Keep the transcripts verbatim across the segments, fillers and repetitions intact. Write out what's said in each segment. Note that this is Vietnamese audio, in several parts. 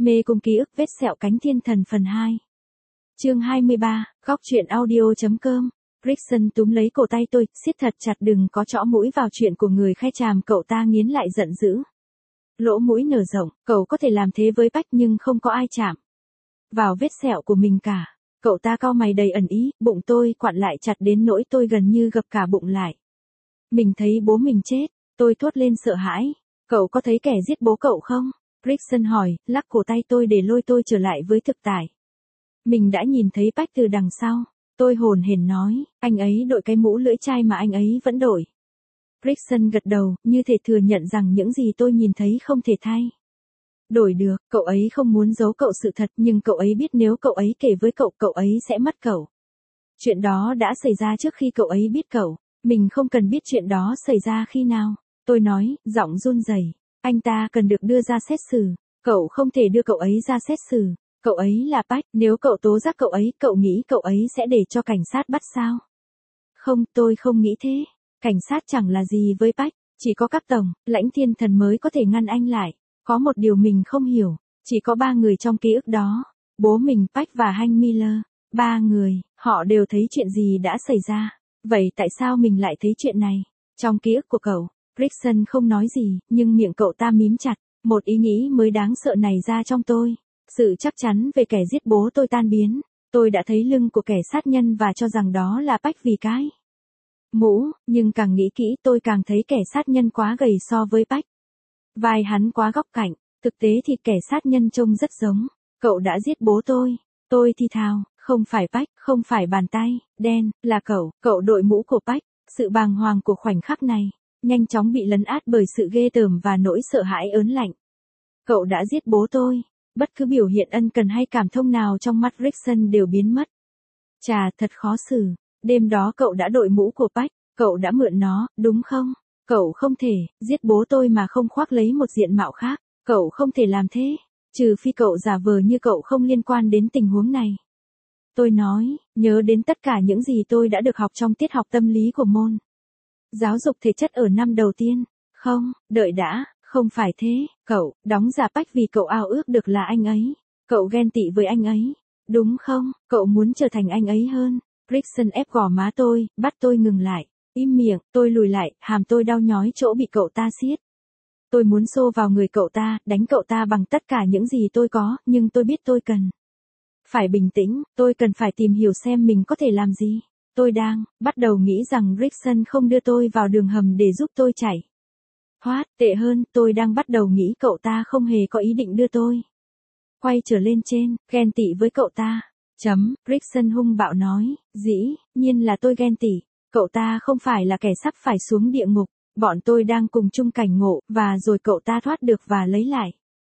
Mê cung ký ức vết sẹo cánh thiên thần phần hai. Chương hai mươi ba, góc truyện audio.com. Rickson túm lấy cổ tay tôi, siết thật chặt đừng có chõ mũi vào chuyện của người khai tràm, cậu ta nghiến lại giận dữ. Lỗ mũi nở rộng, cậu có thể làm thế với Bách nhưng không có ai chạm vào vết sẹo của mình cả. Cậu ta cau mày đầy ẩn ý, bụng tôi quặn lại chặt đến nỗi tôi gần như gập cả bụng lại. Mình thấy bố mình chết, tôi thốt lên sợ hãi. Cậu có thấy kẻ giết bố cậu không? Rickson hỏi, lắc cổ tay tôi để lôi tôi trở lại với thực tại. Mình đã nhìn thấy Bách từ đằng sau. Tôi hồn hển nói, anh ấy đội cái mũ lưỡi chai mà anh ấy vẫn đội. Rickson gật đầu, như thể thừa nhận rằng những gì tôi nhìn thấy không thể thay đổi được. Cậu ấy không muốn giấu cậu sự thật, nhưng cậu ấy biết nếu cậu ấy kể với cậu, cậu ấy sẽ mất cậu. Chuyện đó đã xảy ra trước khi cậu ấy biết cậu. Mình không cần biết chuyện đó xảy ra khi nào. Tôi nói, giọng run rẩy. Anh ta cần được đưa ra xét xử. Cậu không thể đưa cậu ấy ra xét xử. Cậu ấy là Bách, nếu cậu tố giác cậu ấy, cậu nghĩ cậu ấy sẽ để cho cảnh sát bắt sao? Không, tôi không nghĩ thế. Cảnh sát chẳng là gì với Bách, chỉ có các tổng, lãnh thiên thần mới có thể ngăn anh lại. Có một điều mình không hiểu, chỉ có ba người trong ký ức đó. Bố mình, Bách và Hank Miller. Ba người, họ đều thấy chuyện gì đã xảy ra. Vậy tại sao mình lại thấy chuyện này? Trong ký ức của cậu, Rickson không nói gì, nhưng miệng cậu ta mím chặt. Một ý nghĩ mới đáng sợ này ra trong tôi. Sự chắc chắn về kẻ giết bố tôi tan biến. Tôi đã thấy lưng của kẻ sát nhân và cho rằng đó là Bách vì cái mũ, nhưng càng nghĩ kỹ tôi càng thấy kẻ sát nhân quá gầy so với Bách. Vai hắn quá góc cạnh, thực tế thì kẻ sát nhân trông rất giống. Cậu đã giết bố tôi. Tôi thì thào, không phải Bách, không phải bàn tay đen, là cậu, cậu đội mũ của Bách. Sự bàng hoàng của khoảnh khắc này nhanh chóng bị lấn át bởi sự ghê tởm và nỗi sợ hãi ớn lạnh. Cậu đã giết bố tôi. Bất cứ biểu hiện ân cần hay cảm thông nào trong mắt Rickson đều biến mất. Chà, thật khó xử. Đêm đó cậu đã đội mũ của Bách, cậu đã mượn nó, đúng không? Cậu không thể giết bố tôi mà không khoác lấy một diện mạo khác. Cậu không thể làm thế, trừ phi cậu giả vờ như cậu không liên quan đến tình huống này. Tôi nói, nhớ đến tất cả những gì tôi đã được học trong tiết học tâm lý của môn giáo dục thể chất ở năm đầu tiên. Không, đợi đã. Không phải thế, cậu, đóng giả Bách vì cậu ao ước được là anh ấy. Cậu ghen tị với anh ấy. Đúng không, cậu muốn trở thành anh ấy hơn. Rickson ép gò má tôi, bắt tôi ngừng lại. Im miệng, tôi lùi lại, hàm tôi đau nhói chỗ bị cậu ta siết. Tôi muốn xô vào người cậu ta, đánh cậu ta bằng tất cả những gì tôi có, nhưng tôi biết tôi cần phải bình tĩnh, tôi cần phải tìm hiểu xem mình có thể làm gì. Tôi đang bắt đầu nghĩ rằng Rickson không đưa tôi vào đường hầm để giúp tôi chạy thoát, tệ hơn, tôi đang bắt đầu nghĩ cậu ta không hề có ý định đưa tôi quay trở lên trên, ghen tị với cậu ta. Chấm, Rickson hung bạo nói, dĩ nhiên là tôi ghen tị, cậu ta không phải là kẻ sắp phải xuống địa ngục, bọn tôi đang cùng chung cảnh ngộ, và rồi cậu ta thoát được và lấy lại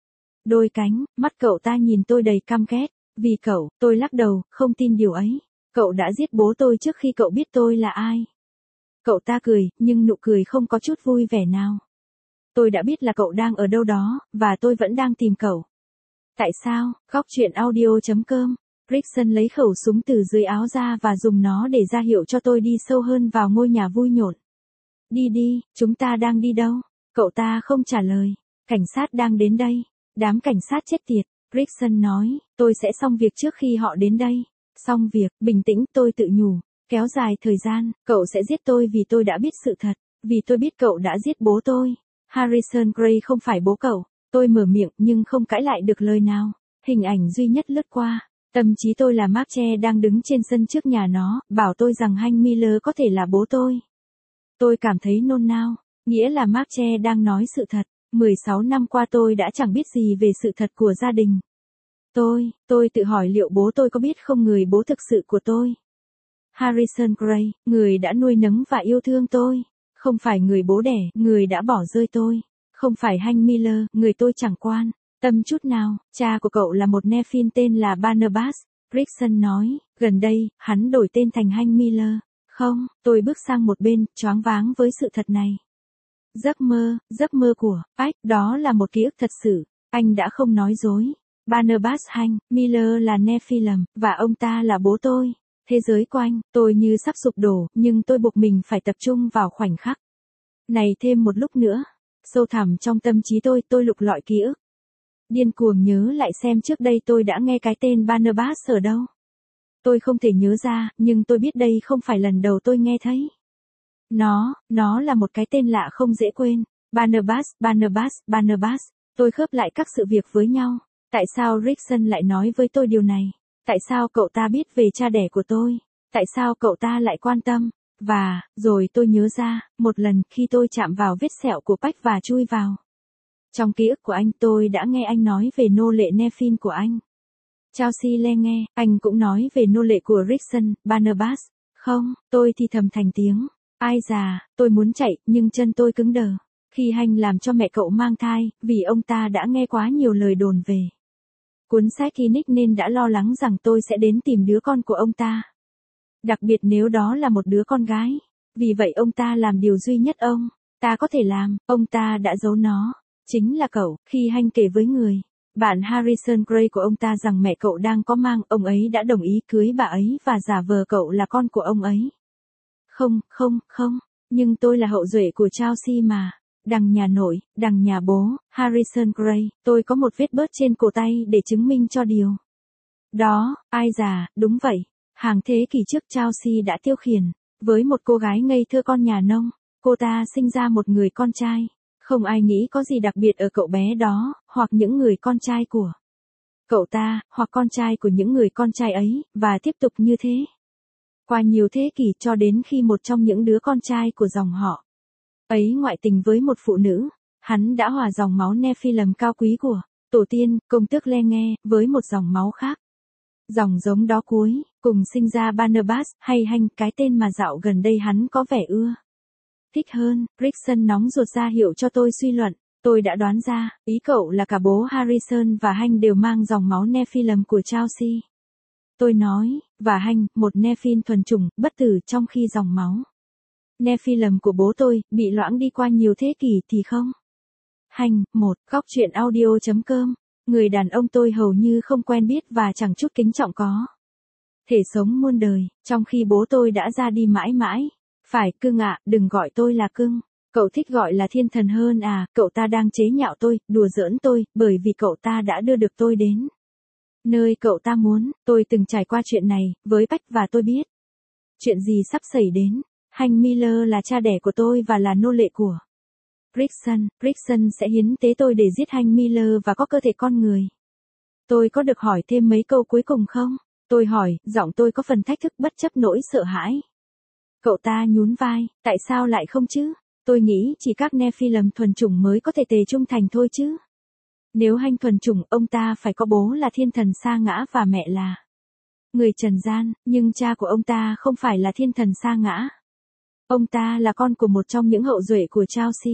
đôi cánh, mắt cậu ta nhìn tôi đầy căm ghét, vì cậu, tôi lắc đầu, không tin điều ấy, cậu đã giết bố tôi trước khi cậu biết tôi là ai. Cậu ta cười, nhưng nụ cười không có chút vui vẻ nào. Tôi đã biết là cậu đang ở đâu đó, và tôi vẫn đang tìm cậu. Tại sao? Góc truyện audio.com. Rickson lấy khẩu súng từ dưới áo ra và dùng nó để ra hiệu cho tôi đi sâu hơn vào ngôi nhà vui nhộn. Đi đi, chúng ta đang đi đâu? Cậu ta không trả lời. Cảnh sát đang đến đây. Đám cảnh sát chết tiệt. Rickson nói, tôi sẽ xong việc trước khi họ đến đây. Xong việc, bình tĩnh, tôi tự nhủ. Kéo dài thời gian, cậu sẽ giết tôi vì tôi đã biết sự thật. Vì tôi biết cậu đã giết bố tôi. Harrison Gray không phải bố cậu. Tôi mở miệng nhưng không cãi lại được lời nào. Hình ảnh duy nhất lướt qua. Tâm trí tôi là Mark Che đang đứng trên sân trước nhà nó, bảo tôi rằng Hank Miller có thể là bố tôi. Tôi cảm thấy nôn nao. Nghĩa là Mark Che đang nói sự thật. mười sáu năm qua tôi đã chẳng biết gì về sự thật của gia đình. Tôi, tôi tự hỏi liệu bố tôi có biết không người bố thực sự của tôi. Harrison Gray, người đã nuôi nấng và yêu thương tôi. Không phải người bố đẻ, người đã bỏ rơi tôi. Không phải Hank Miller, người tôi chẳng quan tâm chút nào. Cha của cậu là một Nephilim tên là Barnabas. Rickson nói, gần đây, hắn đổi tên thành Hank Miller. Không, tôi bước sang một bên, choáng váng với sự thật này. Giấc mơ, giấc mơ của Bách, đó là một ký ức thật sự. Anh đã không nói dối. Barnabas Hank Miller là Nephilim, và ông ta là bố tôi. Thế giới quanh, tôi như sắp sụp đổ, nhưng tôi buộc mình phải tập trung vào khoảnh khắc này thêm một lúc nữa. Sâu thẳm trong tâm trí tôi, tôi lục lọi ký ức Điên cuồng nhớ lại xem trước đây tôi đã nghe cái tên Barnabas ở đâu. Tôi không thể nhớ ra, nhưng tôi biết đây không phải lần đầu tôi nghe thấy. Nó, nó là một cái tên lạ không dễ quên. Barnabas, Barnabas, Barnabas. Tôi khớp lại các sự việc với nhau. Tại sao Rickson lại nói với tôi điều này? Tại sao cậu ta biết về cha đẻ của tôi? Tại sao cậu ta lại quan tâm? Và, rồi tôi nhớ ra, một lần khi tôi chạm vào vết sẹo của Pách và chui vào. Trong ký ức của anh tôi đã nghe anh nói về nô lệ Nephin của anh. Chelsea le nghe, anh cũng nói về nô lệ của Rickson, Barnabas. Không, tôi thì thầm thành tiếng. Ai già, tôi muốn chạy, nhưng chân tôi cứng đờ. Khi Hanh làm cho mẹ cậu mang thai, vì ông ta đã nghe quá nhiều lời đồn về cuốn sách Kinnick nên đã lo lắng rằng tôi sẽ đến tìm đứa con của ông ta. Đặc biệt nếu đó là một đứa con gái. Vì vậy ông ta làm điều duy nhất ông ta có thể làm, ông ta đã giấu nó. Chính là cậu, khi Hanh kể với người bạn Harrison Gray của ông ta rằng mẹ cậu đang có mang, ông ấy đã đồng ý cưới bà ấy và giả vờ cậu là con của ông ấy. Không, không, không, nhưng tôi là hậu duệ của Chelsea mà. Đằng nhà nội, đằng nhà bố, Harrison Gray, tôi có một vết bớt trên cổ tay để chứng minh cho điều đó. Ai già, đúng vậy. Hàng thế kỷ trước Chelsea đã tiêu khiển với một cô gái ngây thơ con nhà nông. Cô ta sinh ra một người con trai. Không ai nghĩ có gì đặc biệt ở cậu bé đó, hoặc những người con trai của cậu ta, hoặc con trai của những người con trai ấy, và tiếp tục như thế. Qua nhiều thế kỷ cho đến khi một trong những đứa con trai của dòng họ ấy ngoại tình với một phụ nữ, hắn đã hòa dòng máu Nephilim cao quý của tổ tiên, công tước le nghe, với một dòng máu khác. Dòng giống đó cuối, cùng sinh ra Barnabas, hay Hanh, cái tên mà dạo gần đây hắn có vẻ ưa thích hơn. Rickson nóng ruột ra hiệu cho tôi suy luận. Tôi đã đoán ra, ý cậu là cả bố Harrison và Hanh đều mang dòng máu Nephilim của Chelsea. Tôi nói, và Hanh, một Nephin thuần chủng, bất tử trong khi dòng máu Nephilim của bố tôi, bị loãng đi qua nhiều thế kỷ thì không. Hanh, một, góc truyện audio.com. Người đàn ông tôi hầu như không quen biết và chẳng chút kính trọng có thể sống muôn đời, trong khi bố tôi đã ra đi mãi mãi. Phải, cưng ạ, đừng gọi tôi là cưng. Cậu thích gọi là thiên thần hơn à, cậu ta đang chế nhạo tôi, đùa giỡn tôi, bởi vì cậu ta đã đưa được tôi đến nơi cậu ta muốn. Tôi từng trải qua chuyện này, với Bách và tôi biết chuyện gì sắp xảy đến. Hank Miller là cha đẻ của tôi và là nô lệ của Rickson. Rickson sẽ hiến tế tôi để giết Hank Miller và có cơ thể con người. Tôi có được hỏi thêm mấy câu cuối cùng không? Tôi hỏi, giọng tôi có phần thách thức bất chấp nỗi sợ hãi. Cậu ta nhún vai, tại sao lại không chứ? Tôi nghĩ chỉ các Nephilim thuần chủng mới có thể tề trung thành thôi chứ. Nếu Hank thuần chủng, ông ta phải có bố là thiên thần sa ngã và mẹ là người trần gian, nhưng cha của ông ta không phải là thiên thần sa ngã. Ông ta là con của một trong những hậu duệ của Chelsea.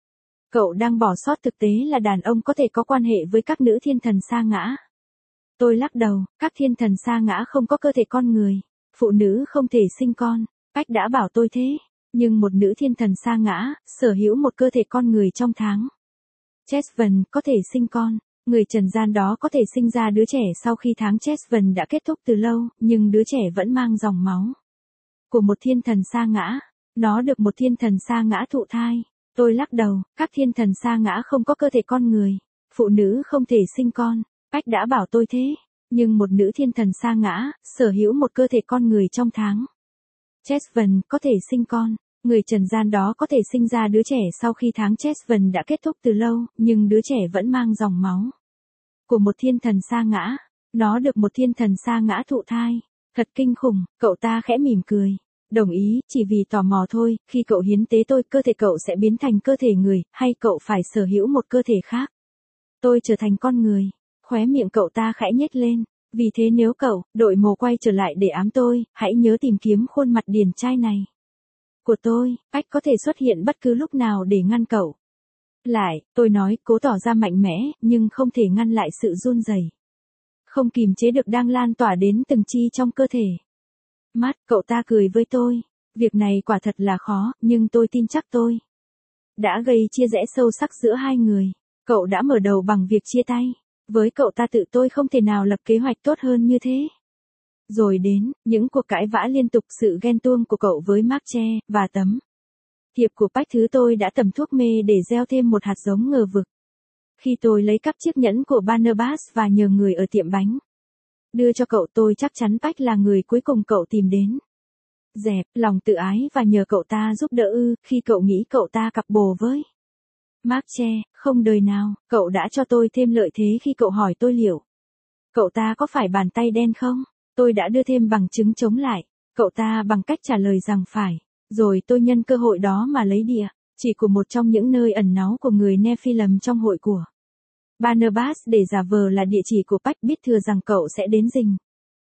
Cậu đang bỏ sót thực tế là đàn ông có thể có quan hệ với các nữ thiên thần sa ngã. Tôi lắc đầu, các thiên thần sa ngã không có cơ thể con người. Phụ nữ không thể sinh con. Bách đã bảo tôi thế. Nhưng một nữ thiên thần sa ngã, sở hữu một cơ thể con người trong tháng Chesven, có thể sinh con. Người trần gian đó có thể sinh ra đứa trẻ sau khi tháng Chesven đã kết thúc từ lâu, nhưng đứa trẻ vẫn mang dòng máu của một thiên thần sa ngã. Nó được một thiên thần sa ngã thụ thai. Tôi lắc đầu, các thiên thần sa ngã không có cơ thể con người. Phụ nữ không thể sinh con. Bách đã bảo tôi thế. Nhưng một nữ thiên thần sa ngã, sở hữu một cơ thể con người trong tháng Chesven, có thể sinh con. Người trần gian đó có thể sinh ra đứa trẻ sau khi tháng Chesven đã kết thúc từ lâu, nhưng đứa trẻ vẫn mang dòng máu của một thiên thần sa ngã. Nó được một thiên thần sa ngã thụ thai. Thật kinh khủng. Cậu ta khẽ mỉm cười. Đồng ý, chỉ vì tò mò thôi, khi cậu hiến tế tôi, cơ thể cậu sẽ biến thành cơ thể người, hay cậu phải sở hữu một cơ thể khác? Tôi trở thành con người. Khóe miệng cậu ta khẽ nhếch lên. Vì thế nếu cậu, đội mồ quay trở lại để ám tôi, hãy nhớ tìm kiếm khuôn mặt điển trai này của tôi. Bách có thể xuất hiện bất cứ lúc nào để ngăn cậu lại. Tôi nói, cố tỏ ra mạnh mẽ, nhưng không thể ngăn lại sự run rẩy không kìm chế được đang lan tỏa đến từng chi trong cơ thể. Mắt, cậu ta cười với tôi. Việc này quả thật là khó, nhưng tôi tin chắc tôi đã gây chia rẽ sâu sắc giữa hai người. Cậu đã mở đầu bằng việc chia tay. Với cậu ta tự tôi không thể nào lập kế hoạch tốt hơn như thế. Rồi đến, những cuộc cãi vã liên tục, sự ghen tuông của cậu với Marche, và tấm thiệp của Bách thứ tôi đã tẩm thuốc mê để gieo thêm một hạt giống ngờ vực Khi tôi lấy cắp chiếc nhẫn của Barnabas và nhờ người ở tiệm bánh đưa cho cậu, tôi chắc chắn Pac là người cuối cùng cậu tìm đến. Dẹp, lòng tự ái và nhờ cậu ta giúp đỡ ư, khi cậu nghĩ cậu ta cặp bồ với Mark che, không đời nào, cậu đã cho tôi thêm lợi thế khi cậu hỏi tôi liệu cậu ta có phải bàn tay đen không? Tôi đã đưa thêm bằng chứng chống lại cậu ta bằng cách trả lời rằng phải. Rồi tôi nhân cơ hội đó mà lấy địa chỉ của một trong những nơi ẩn náu của người Nephilim trong hội của Barnabas để giả vờ là địa chỉ của Pac, biết thừa rằng cậu sẽ đến rình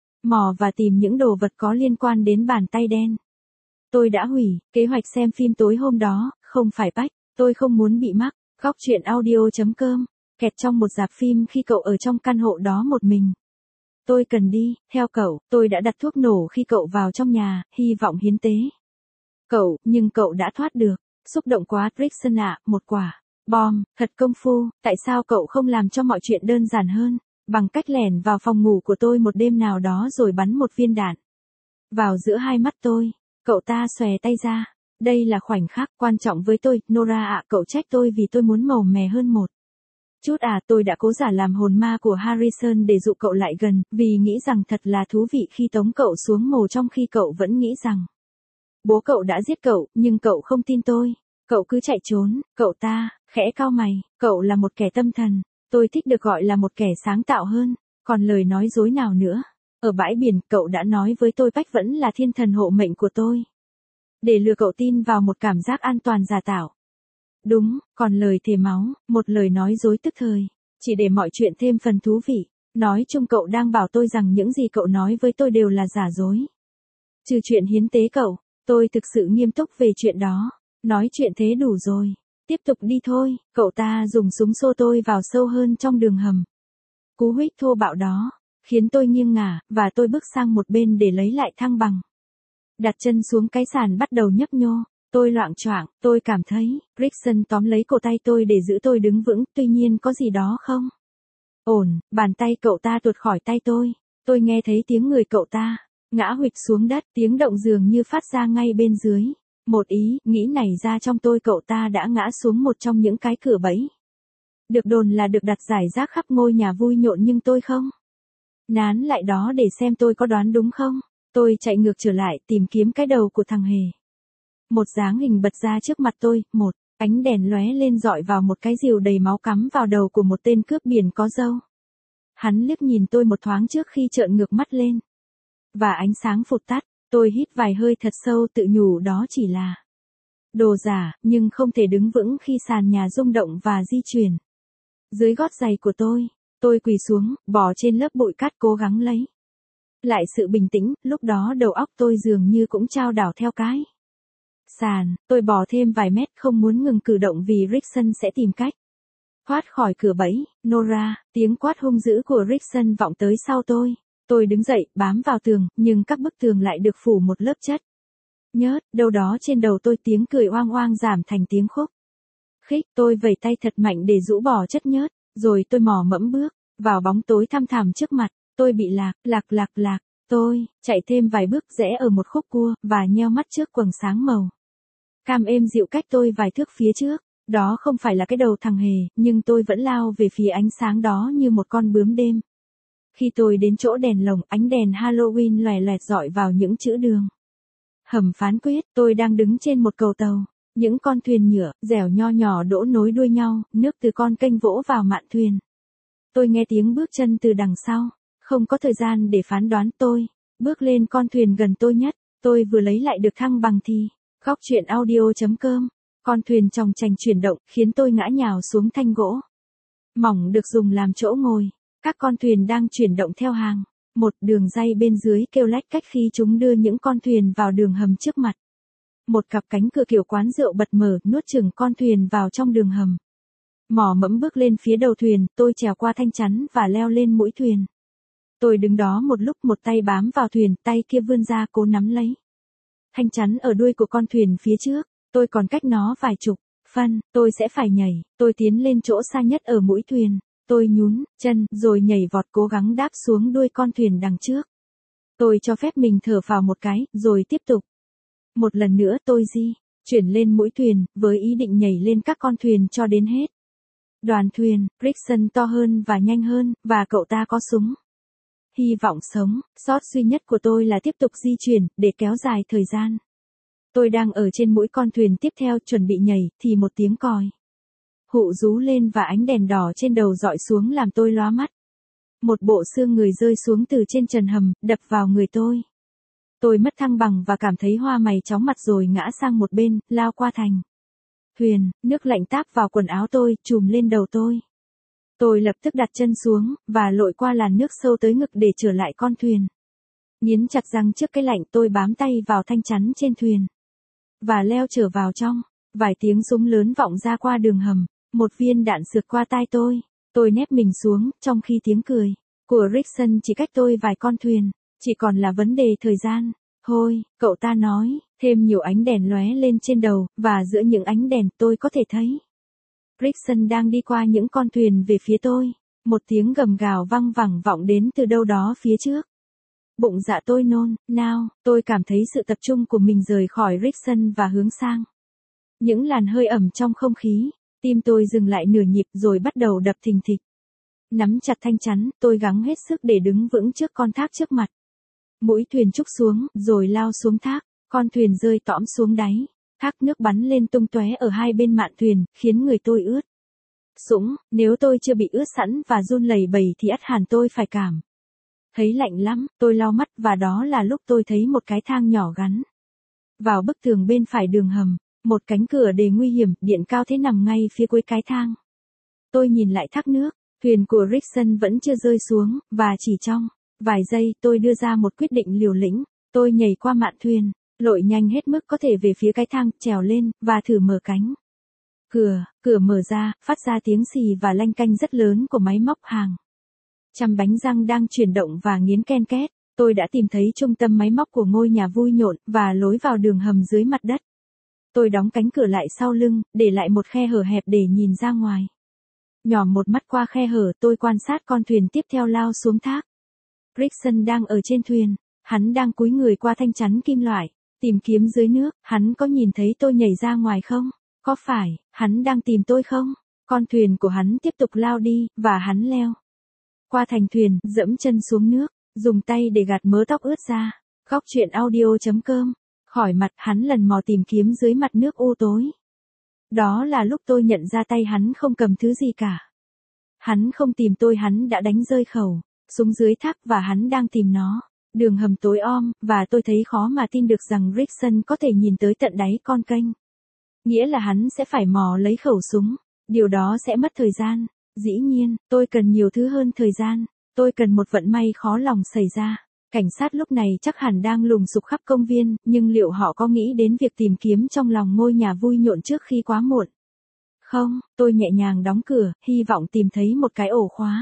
mò và tìm những đồ vật có liên quan đến bàn tay đen. Tôi đã hủy kế hoạch xem phim tối hôm đó, không phải Pac. Tôi không muốn bị mắc. Góc truyện audio.com kẹt trong một rạp phim khi cậu ở trong căn hộ đó một mình. Tôi cần đi theo cậu. Tôi đã đặt thuốc nổ khi cậu vào trong nhà, hy vọng hiến tế cậu, nhưng cậu đã thoát được. Xúc động quá Rickson ạ, một quả bom, thật công phu. Tại sao cậu không làm cho mọi chuyện đơn giản hơn, bằng cách lẻn vào phòng ngủ của tôi một đêm nào đó rồi bắn một viên đạn vào giữa hai mắt tôi? Cậu ta xòe tay ra. Đây là khoảnh khắc quan trọng với tôi, Nora ạ, cậu trách tôi vì tôi muốn màu mè hơn một chút à, tôi đã cố giả làm hồn ma của Harrison để dụ cậu lại gần, vì nghĩ rằng thật là thú vị khi tống cậu xuống mồ trong khi cậu vẫn nghĩ rằng bố cậu đã giết cậu, nhưng cậu không tin tôi. Cậu cứ chạy trốn. Cậu ta khẽ cau mày. Cậu là một kẻ tâm thần. Tôi thích được gọi là một kẻ sáng tạo hơn. Còn lời nói dối nào nữa? Ở bãi biển, cậu đã nói với tôi Pac vẫn là thiên thần hộ mệnh của tôi, để lừa cậu tin vào một cảm giác an toàn giả tạo. Đúng, còn lời thề máu, một lời nói dối tức thời, chỉ để mọi chuyện thêm phần thú vị. Nói chung cậu đang bảo tôi rằng những gì cậu nói với tôi đều là giả dối. Trừ chuyện hiến tế cậu, tôi thực sự nghiêm túc về chuyện đó. Nói chuyện thế đủ rồi. Tiếp tục đi thôi. Cậu ta dùng súng xô tôi vào sâu hơn trong đường hầm. Cú huých thô bạo đó khiến tôi nghiêng ngả, và tôi bước sang một bên để lấy lại thăng bằng. Đặt chân xuống cái sàn bắt đầu nhấp nhô. Tôi loạng choạng, tôi cảm thấy Rickson tóm lấy cổ tay tôi để giữ tôi đứng vững, tuy nhiên có gì đó không ổn. Bàn tay cậu ta tuột khỏi tay tôi. Tôi nghe thấy tiếng người cậu ta ngã huỵch xuống đất, tiếng động dường như phát ra ngay bên dưới. Một ý nghĩ nảy ra trong tôi, cậu ta đã ngã xuống một trong những cái cửa bẫy được đồn là được đặt rải rác khắp ngôi nhà vui nhộn, nhưng tôi không nán lại đó để xem tôi có đoán đúng không. Tôi chạy ngược trở lại tìm kiếm cái đầu của thằng hề. Một dáng hình bật ra trước mặt tôi, một ánh đèn lóe lên dọi vào một cái rìu đầy máu cắm vào đầu của một tên cướp biển có râu. Hắn liếc nhìn tôi một thoáng trước khi trợn ngược mắt lên, và ánh sáng phụt tắt. Tôi hít vài hơi thật sâu, tự nhủ đó chỉ là đồ giả, nhưng không thể đứng vững khi sàn nhà rung động và di chuyển dưới gót giày của tôi. Tôi quỳ xuống, bò trên lớp bụi cát cố gắng lấy lại sự bình tĩnh. Lúc đó đầu óc tôi dường như cũng chao đảo theo cái sàn. Tôi bò thêm vài mét, không muốn ngừng cử động vì Rickson sẽ tìm cách thoát khỏi cửa bẫy. Nora, tiếng quát hung dữ của Rickson vọng tới sau tôi. Tôi đứng dậy, bám vào tường, nhưng các bức tường lại được phủ một lớp chất nhớt. Đâu đó trên đầu tôi, tiếng cười oang oang giảm thành tiếng khúc khích. Tôi vẩy tay thật mạnh để rũ bỏ chất nhớt, rồi tôi mò mẫm bước vào bóng tối thăm thẳm trước mặt. Tôi bị lạc, lạc lạc lạc. Tôi chạy thêm vài bước, rẽ ở một khúc cua, và nheo mắt trước quầng sáng màu cam êm dịu cách tôi vài thước phía trước. Đó không phải là cái đầu thằng hề, nhưng tôi vẫn lao về phía ánh sáng đó như một con bướm đêm. Khi tôi đến chỗ đèn lồng, ánh đèn Halloween lòe loẹt dọi vào những chữ đường hầm phán quyết. Tôi đang đứng trên một cầu tàu. Những con thuyền nhựa, dẻo nho nhỏ đỗ nối đuôi nhau, nước từ con kênh vỗ vào mạn thuyền. Tôi nghe tiếng bước chân từ đằng sau. Không có thời gian để phán đoán, tôi bước lên con thuyền gần tôi nhất. Tôi vừa lấy lại được thăng bằng thì góc truyện audio.com con thuyền chòng chành chuyển động, khiến tôi ngã nhào xuống thanh gỗ mỏng được dùng làm chỗ ngồi. Các con thuyền đang chuyển động theo hàng một đường ray bên dưới kêu lách cách khi chúng đưa những con thuyền vào đường hầm trước mặt. Một cặp cánh cửa kiểu quán rượu bật mở, nuốt chửng con thuyền vào trong đường hầm. Mò mẫm bước lên phía đầu thuyền, tôi trèo qua thanh chắn và leo lên mũi thuyền. Tôi đứng đó một lúc, một tay bám vào thuyền, tay kia vươn ra cố nắm lấy thanh chắn ở đuôi của con thuyền phía trước. Tôi còn cách nó vài chục phân. Tôi sẽ phải nhảy. Tôi tiến lên chỗ xa nhất ở mũi thuyền. Tôi nhún chân, rồi nhảy vọt cố gắng đáp xuống đuôi con thuyền đằng trước. Tôi cho phép mình thở phào một cái, rồi tiếp tục. Một lần nữa tôi di chuyển lên mũi thuyền, với ý định nhảy lên các con thuyền cho đến hết. Đoàn thuyền, Rickson to hơn và nhanh hơn, và cậu ta có súng. Hy vọng sống, sót duy nhất của tôi là tiếp tục di chuyển, để kéo dài thời gian. Tôi đang ở trên mũi con thuyền tiếp theo chuẩn bị nhảy, thì một tiếng còi hụ rú lên và ánh đèn đỏ trên đầu dọi xuống làm tôi lóa mắt. Một bộ xương người rơi xuống từ trên trần hầm, đập vào người tôi. Tôi mất thăng bằng và cảm thấy hoa mày chóng mặt rồi ngã sang một bên, lao qua thành thuyền, nước lạnh táp vào quần áo tôi, trùm lên đầu tôi. Tôi lập tức đặt chân xuống, và lội qua làn nước sâu tới ngực để trở lại con thuyền. Nghiến chặt răng trước cái lạnh, tôi bám tay vào thanh chắn trên thuyền và leo trở vào trong. Vài tiếng súng lớn vọng ra qua đường hầm, một viên đạn sượt qua tai tôi. Tôi nép mình xuống, trong khi tiếng cười của Rickson chỉ cách tôi vài con thuyền, chỉ còn là vấn đề thời gian. Thôi, cậu ta nói, thêm nhiều ánh đèn lóe lên trên đầu, và giữa những ánh đèn tôi có thể thấy Rickson đang đi qua những con thuyền về phía tôi. Một tiếng gầm gào văng vẳng vọng đến từ đâu đó phía trước. Bụng dạ tôi nôn, nao, tôi cảm thấy sự tập trung của mình rời khỏi Rickson và hướng sang những làn hơi ẩm trong không khí. Tim tôi dừng lại nửa nhịp rồi bắt đầu đập thình thịch. Nắm chặt thanh chắn, tôi gắng hết sức để đứng vững trước con thác trước mặt. Mũi thuyền trúc xuống, rồi lao xuống thác. Con thuyền rơi tõm xuống đáy. Thác nước bắn lên tung tóe ở hai bên mạn thuyền, khiến người tôi ướt sũng. Nếu tôi chưa bị ướt sẵn và run lẩy bẩy thì ắt hẳn tôi phải cảm thấy lạnh lắm. Tôi lau mắt và đó là lúc tôi thấy một cái thang nhỏ gắn vào bức tường bên phải đường hầm. Một cánh cửa đầy nguy hiểm, điện cao thế nằm ngay phía cuối cái thang. Tôi nhìn lại thác nước, thuyền của Rickson vẫn chưa rơi xuống, và chỉ trong vài giây tôi đưa ra một quyết định liều lĩnh. Tôi nhảy qua mạn thuyền, lội nhanh hết mức có thể về phía cái thang, trèo lên, và thử mở cánh cửa. Cửa mở ra, phát ra tiếng xì và lanh canh rất lớn của máy móc hàng trăm bánh răng đang chuyển động và nghiến ken két. Tôi đã tìm thấy trung tâm máy móc của ngôi nhà vui nhộn, và lối vào đường hầm dưới mặt đất. Tôi đóng cánh cửa lại sau lưng, để lại một khe hở hẹp để nhìn ra ngoài. Nhòm một mắt qua khe hở, tôi quan sát con thuyền tiếp theo lao xuống thác. Rickson đang ở trên thuyền, hắn đang cúi người qua thanh chắn kim loại, tìm kiếm dưới nước. Hắn có nhìn thấy tôi nhảy ra ngoài không? Có phải hắn đang tìm tôi không? Con thuyền của hắn tiếp tục lao đi, và hắn leo qua thành thuyền, dẫm chân xuống nước, dùng tay để gạt mớ tóc ướt ra. Góc truyện audio chấm com. Khỏi mặt, hắn lần mò tìm kiếm dưới mặt nước u tối. Đó là lúc tôi nhận ra tay hắn không cầm thứ gì cả. Hắn không tìm tôi, hắn đã đánh rơi khẩu súng dưới thác và hắn đang tìm nó. Đường hầm tối om, và tôi thấy khó mà tin được rằng Rickson có thể nhìn tới tận đáy con kênh. Nghĩa là hắn sẽ phải mò lấy khẩu súng. Điều đó sẽ mất thời gian. Dĩ nhiên, tôi cần nhiều thứ hơn thời gian. Tôi cần một vận may khó lòng xảy ra. Cảnh sát lúc này chắc hẳn đang lùng sục khắp công viên, nhưng liệu họ có nghĩ đến việc tìm kiếm trong lòng ngôi nhà vui nhộn trước khi quá muộn? Không, tôi nhẹ nhàng đóng cửa, hy vọng tìm thấy một cái ổ khóa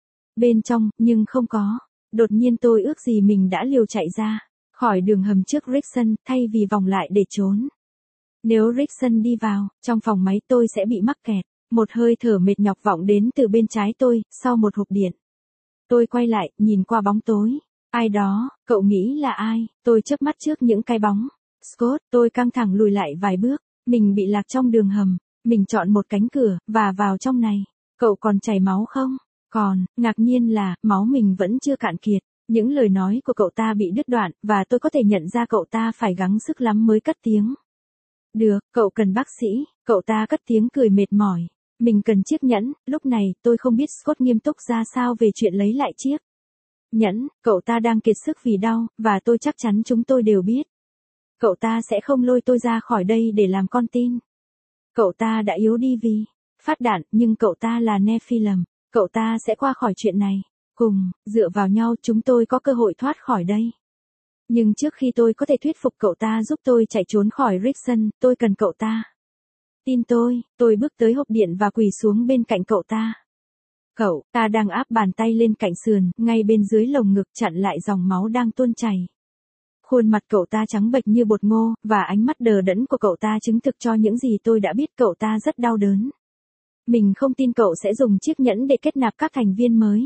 bên trong, nhưng không có. Đột nhiên tôi ước gì mình đã liều chạy ra khỏi đường hầm trước Rickson, thay vì vòng lại để trốn. Nếu Rickson đi vào trong phòng máy, tôi sẽ bị mắc kẹt. Một hơi thở mệt nhọc vọng đến từ bên trái tôi, sau một hộp điện. Tôi quay lại, nhìn qua bóng tối. Ai đó, cậu nghĩ là ai? Tôi chớp mắt trước những cái bóng. Scott, tôi căng thẳng lùi lại vài bước. Mình bị lạc trong đường hầm. Mình chọn một cánh cửa, và vào trong này. Cậu còn chảy máu không? Còn, ngạc nhiên là, máu mình vẫn chưa cạn kiệt. Những lời nói của cậu ta bị đứt đoạn, và tôi có thể nhận ra cậu ta phải gắng sức lắm mới cất tiếng. Được, cậu cần bác sĩ. Cậu ta cất tiếng cười mệt mỏi. Mình cần chiếc nhẫn. Lúc này, tôi không biết Scott nghiêm túc ra sao về chuyện lấy lại chiếc nhẫn. Cậu ta đang kiệt sức vì đau, và tôi chắc chắn chúng tôi đều biết. Cậu ta sẽ không lôi tôi ra khỏi đây để làm con tin. Cậu ta đã yếu đi vì phát đạn, nhưng cậu ta là Nephilim. Cậu ta sẽ qua khỏi chuyện này. Cùng, dựa vào nhau chúng tôi có cơ hội thoát khỏi đây. Nhưng trước khi tôi có thể thuyết phục cậu ta giúp tôi chạy trốn khỏi Rickson, tôi cần cậu ta tin tôi. Tôi bước tới hộp điện và quỳ xuống bên cạnh cậu ta. Cậu ta đang áp bàn tay lên cạnh sườn, ngay bên dưới lồng ngực, chặn lại dòng máu đang tuôn chảy. Khuôn mặt cậu ta trắng bệch như bột ngô, và ánh mắt đờ đẫn của cậu ta chứng thực cho những gì tôi đã biết. Cậu ta rất đau đớn. Mình không tin cậu sẽ dùng chiếc nhẫn để kết nạp các thành viên mới.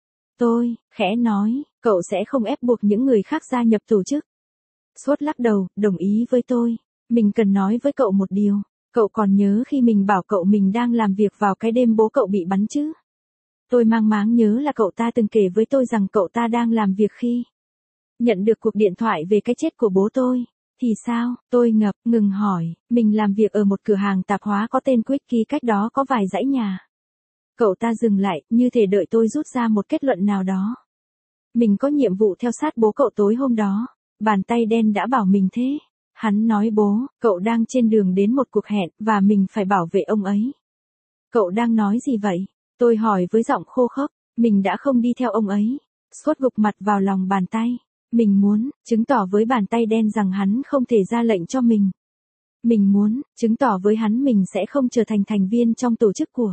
Tôi, khẽ nói, cậu sẽ không ép buộc những người khác gia nhập tổ chức. Scott lắc đầu, đồng ý với tôi. Mình cần nói với cậu một điều. Cậu còn nhớ khi mình bảo cậu mình đang làm việc vào cái đêm bố cậu bị bắn chứ? Tôi mang máng nhớ là cậu ta từng kể với tôi rằng cậu ta đang làm việc khi nhận được cuộc điện thoại về cái chết của bố tôi. Thì sao? Tôi ngập ngừng hỏi, mình làm việc ở một cửa hàng tạp hóa có tên Quickie cách đó có vài dãy nhà. Cậu ta dừng lại, như thể đợi tôi rút ra một kết luận nào đó. Mình có nhiệm vụ theo sát bố cậu tối hôm đó. Bàn tay đen đã bảo mình thế. Hắn nói bố, cậu đang trên đường đến một cuộc hẹn, và mình phải bảo vệ ông ấy. Cậu đang nói gì vậy? Tôi hỏi với giọng khô khốc, mình đã không đi theo ông ấy. Scott gục mặt vào lòng bàn tay. Mình muốn, chứng tỏ với bàn tay đen rằng hắn không thể ra lệnh cho mình. Mình muốn, chứng tỏ với hắn mình sẽ không trở thành thành viên trong tổ chức của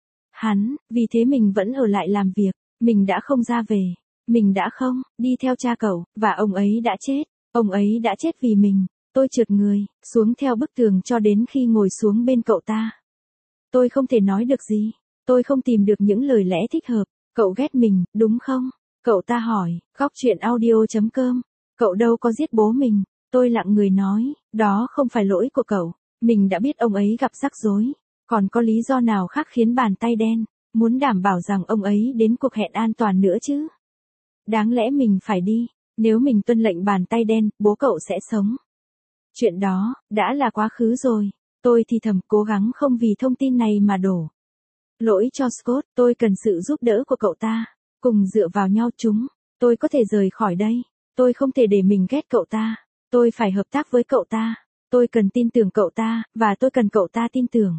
hắn, vì thế mình vẫn ở lại làm việc, mình đã không ra về, mình đã không, đi theo cha cậu, và ông ấy đã chết, ông ấy đã chết vì mình. Tôi trượt người, xuống theo bức tường cho đến khi ngồi xuống bên cậu ta. Tôi không thể nói được gì, tôi không tìm được những lời lẽ thích hợp, cậu ghét mình, đúng không? Cậu ta hỏi, góc chuyện audio chấm com, cậu đâu có giết bố mình. Tôi lặng người nói, đó không phải lỗi của cậu, mình đã biết ông ấy gặp rắc rối, còn có lý do nào khác khiến bàn tay đen muốn đảm bảo rằng ông ấy đến cuộc hẹn an toàn nữa chứ? Đáng lẽ mình phải đi, nếu mình tuân lệnh bàn tay đen, bố cậu sẽ sống. Chuyện đó đã là quá khứ rồi. Tôi thì thầm cố gắng không vì thông tin này mà đổ lỗi cho Scott. Tôi cần sự giúp đỡ của cậu ta. Cùng dựa vào nhau chúng. Tôi có thể rời khỏi đây. Tôi không thể để mình ghét cậu ta. Tôi phải hợp tác với cậu ta. Tôi cần tin tưởng cậu ta, và tôi cần cậu ta tin tưởng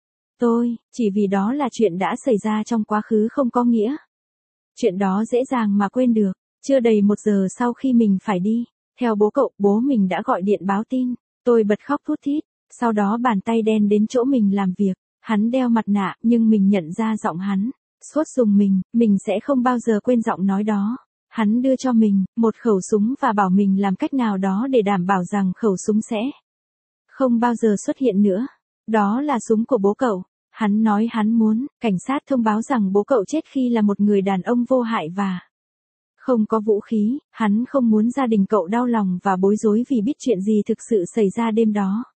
tôi, chỉ vì đó là chuyện đã xảy ra trong quá khứ không có nghĩa chuyện đó dễ dàng mà quên được. Chưa đầy một giờ sau khi mình phải đi, theo bố cậu, bố mình đã gọi điện báo tin. Tôi bật khóc thút thít. Sau đó bàn tay đen đến chỗ mình làm việc. Hắn đeo mặt nạ, nhưng mình nhận ra giọng hắn. Scott dùng mình, mình sẽ không bao giờ quên giọng nói đó. Hắn đưa cho mình một khẩu súng và bảo mình làm cách nào đó để đảm bảo rằng khẩu súng sẽ không bao giờ xuất hiện nữa. Đó là súng của bố cậu. Hắn nói hắn muốn cảnh sát thông báo rằng bố cậu chết khi là một người đàn ông vô hại và không có vũ khí. Hắn không muốn gia đình cậu đau lòng và bối rối vì biết chuyện gì thực sự xảy ra đêm đó.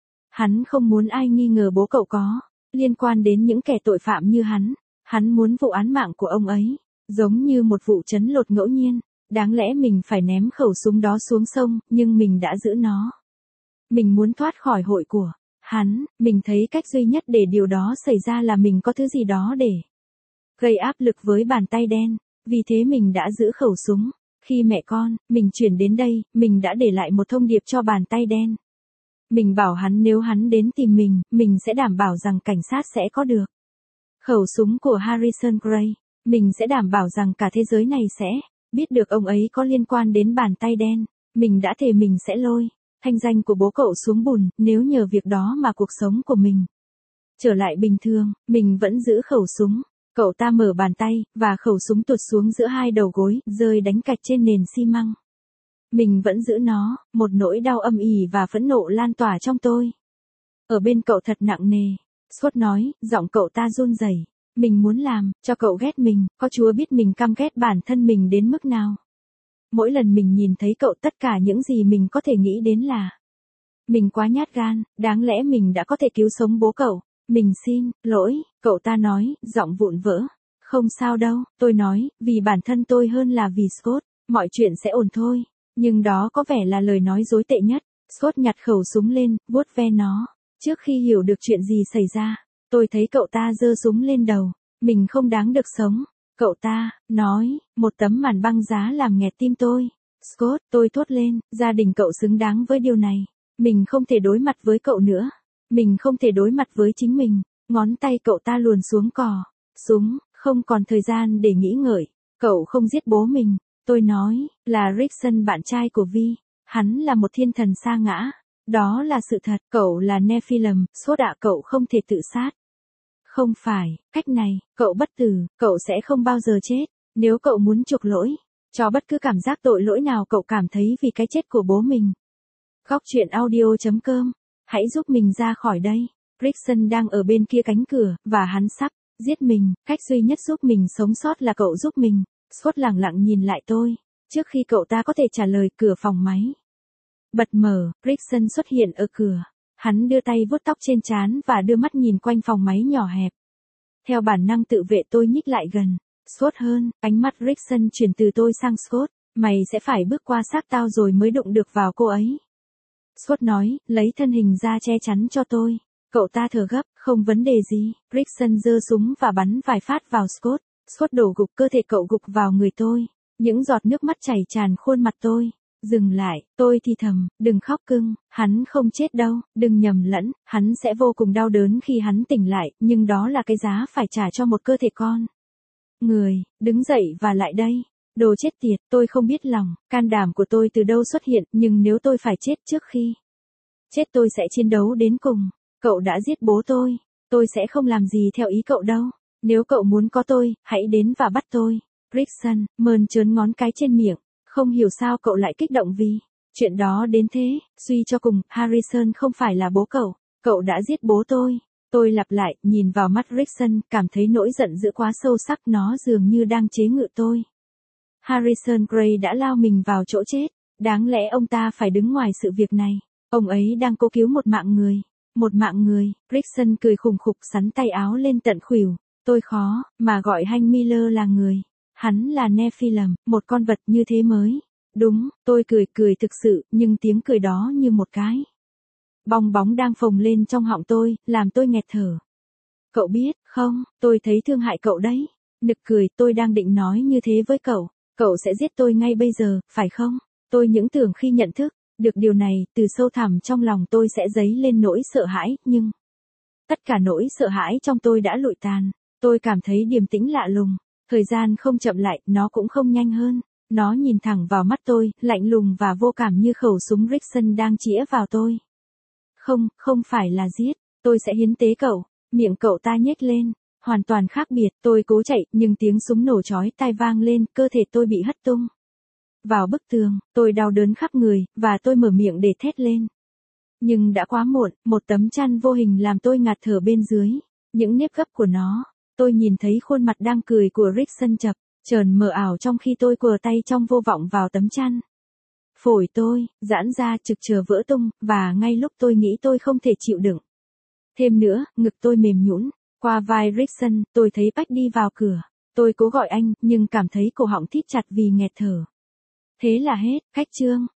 Hắn không muốn ai nghi ngờ bố cậu có liên quan đến những kẻ tội phạm như hắn. Hắn muốn vụ án mạng của ông ấy giống như một vụ trấn lột ngẫu nhiên. Đáng lẽ mình phải ném khẩu súng đó xuống sông, nhưng mình đã giữ nó. Mình muốn thoát khỏi hội của hắn. Mình thấy cách duy nhất để điều đó xảy ra là mình có thứ gì đó để gây áp lực với bàn tay đen. Vì thế mình đã giữ khẩu súng. Khi mẹ con mình chuyển đến đây, mình đã để lại một thông điệp cho bàn tay đen. Mình bảo hắn nếu hắn đến tìm mình, mình sẽ đảm bảo rằng cảnh sát sẽ có được khẩu súng của Harrison Gray. Mình sẽ đảm bảo rằng cả thế giới này sẽ biết được ông ấy có liên quan đến bàn tay đen. Mình đã thề mình sẽ lôi thanh danh của bố cậu xuống bùn, nếu nhờ việc đó mà cuộc sống của mình trở lại bình thường. Mình vẫn giữ khẩu súng. Cậu ta mở bàn tay, và khẩu súng tuột xuống giữa hai đầu gối, rơi đánh cạch trên nền xi măng. Mình vẫn giữ nó, một nỗi đau âm ỉ và phẫn nộ lan tỏa trong tôi. Ở bên cậu thật nặng nề. Scott nói, giọng cậu ta run rẩy. Mình muốn làm cho cậu ghét mình, có Chúa biết mình căm ghét bản thân mình đến mức nào. Mỗi lần mình nhìn thấy cậu, tất cả những gì mình có thể nghĩ đến là mình quá nhát gan, đáng lẽ mình đã có thể cứu sống bố cậu. Mình xin lỗi, cậu ta nói, giọng vụn vỡ. Không sao đâu, tôi nói, vì bản thân tôi hơn là vì Scott, mọi chuyện sẽ ổn thôi. Nhưng đó có vẻ là lời nói dối tệ nhất. Scott nhặt khẩu súng lên, vuốt ve nó. Trước khi hiểu được chuyện gì xảy ra, tôi thấy cậu ta giơ súng lên đầu. Mình không đáng được sống. Cậu ta nói, một tấm màn băng giá làm nghẹt tim tôi. Scott, tôi thốt lên, gia đình cậu xứng đáng với điều này. Mình không thể đối mặt với cậu nữa. Mình không thể đối mặt với chính mình. Ngón tay cậu ta luồn xuống cò súng, không còn thời gian để nghĩ ngợi. Cậu không giết bố mình. Tôi nói, là Rickson bạn trai của Vi. Hắn là một thiên thần sa ngã. Đó là sự thật. Cậu là Nephilim. Scott ạ, cậu không thể tự sát. Không phải, cách này, cậu bất tử, cậu sẽ không bao giờ chết. Nếu cậu muốn chuộc lỗi cho bất cứ cảm giác tội lỗi nào cậu cảm thấy vì cái chết của bố mình. Góc chuyện audio chấm com. Hãy giúp mình ra khỏi đây. Rickson đang ở bên kia cánh cửa, và hắn sắp giết mình. Cách duy nhất giúp mình sống sót là cậu giúp mình. Scott lặng lặng nhìn lại tôi. Trước khi cậu ta có thể trả lời, cửa phòng máy bật mở. Rickson xuất hiện ở cửa. Hắn đưa tay vuốt tóc trên trán và đưa mắt nhìn quanh phòng máy nhỏ hẹp. Theo bản năng tự vệ tôi nhích lại gần. Scott hơn, ánh mắt Rickson chuyển từ tôi sang Scott. Mày sẽ phải bước qua xác tao rồi mới đụng được vào cô ấy. Scott nói, lấy thân hình ra che chắn cho tôi. Cậu ta thở gấp, không vấn đề gì. Rickson giơ súng và bắn vài phát vào Scott. Scott đổ gục, cơ thể cậu gục vào người tôi. Những giọt nước mắt chảy tràn khuôn mặt tôi. Dừng lại, tôi thì thầm, đừng khóc cưng, hắn không chết đâu, đừng nhầm lẫn, hắn sẽ vô cùng đau đớn khi hắn tỉnh lại, nhưng đó là cái giá phải trả cho một cơ thể con. Người, đứng dậy và lại đây. Đồ chết tiệt, tôi không biết lòng, can đảm của tôi từ đâu xuất hiện, nhưng nếu tôi phải chết trước khi chết tôi sẽ chiến đấu đến cùng. Cậu đã giết bố tôi, tôi sẽ không làm gì theo ý cậu đâu. Nếu cậu muốn có tôi, hãy đến và bắt tôi. Rickson, mơn trớn ngón cái trên miệng. Không hiểu sao cậu lại kích động vì chuyện đó đến thế. Suy cho cùng, Harrison không phải là bố cậu. Cậu đã giết bố tôi. Tôi lặp lại, nhìn vào mắt Rickson, cảm thấy nỗi giận dữ quá sâu sắc, nó dường như đang chế ngự tôi. Harrison Gray đã lao mình vào chỗ chết. Đáng lẽ ông ta phải đứng ngoài sự việc này. Ông ấy đang cố cứu một mạng người. Một mạng người. Rickson cười khùng khục sắn tay áo lên tận khuỷu. Tôi khó, mà gọi Hank Miller là người. Hắn là Nephilim, một con vật như thế mới. Đúng, tôi cười cười thực sự, nhưng tiếng cười đó như một cái bong bóng đang phồng lên trong họng tôi, làm tôi nghẹt thở. Cậu biết, không, tôi thấy thương hại cậu đấy. Nực cười, tôi đang định nói như thế với cậu. Cậu sẽ giết tôi ngay bây giờ, phải không? Tôi những tưởng khi nhận thức được điều này, từ sâu thẳm trong lòng tôi sẽ dấy lên nỗi sợ hãi, nhưng tất cả nỗi sợ hãi trong tôi đã lụi tàn. Tôi cảm thấy điềm tĩnh lạ lùng. Thời gian không chậm lại, nó cũng không nhanh hơn. Nó nhìn thẳng vào mắt tôi, lạnh lùng và vô cảm như khẩu súng Rickson đang chĩa vào tôi. Không, không phải là giết. Tôi sẽ hiến tế cậu. Miệng cậu ta nhếch lên. Hoàn toàn khác biệt, tôi cố chạy, nhưng tiếng súng nổ chói tai vang lên, cơ thể tôi bị hất tung vào bức tường, tôi đau đớn khắp người, và tôi mở miệng để thét lên. Nhưng đã quá muộn, một tấm chăn vô hình làm tôi ngạt thở bên dưới. Những nếp gấp của nó. Tôi nhìn thấy khuôn mặt đang cười của Rickson chập chờn mờ ảo trong khi tôi cùa tay trong vô vọng vào tấm chăn. Phổi tôi, giãn ra trực chờ vỡ tung, và ngay lúc tôi nghĩ tôi không thể chịu đựng thêm nữa, ngực tôi mềm nhũn. Qua vai Rickson, tôi thấy Pac đi vào cửa. Tôi cố gọi anh, nhưng cảm thấy cổ họng thít chặt vì nghẹt thở. Thế là hết, khách trương.